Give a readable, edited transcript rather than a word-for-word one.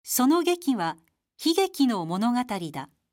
その劇は悲劇の物語だ。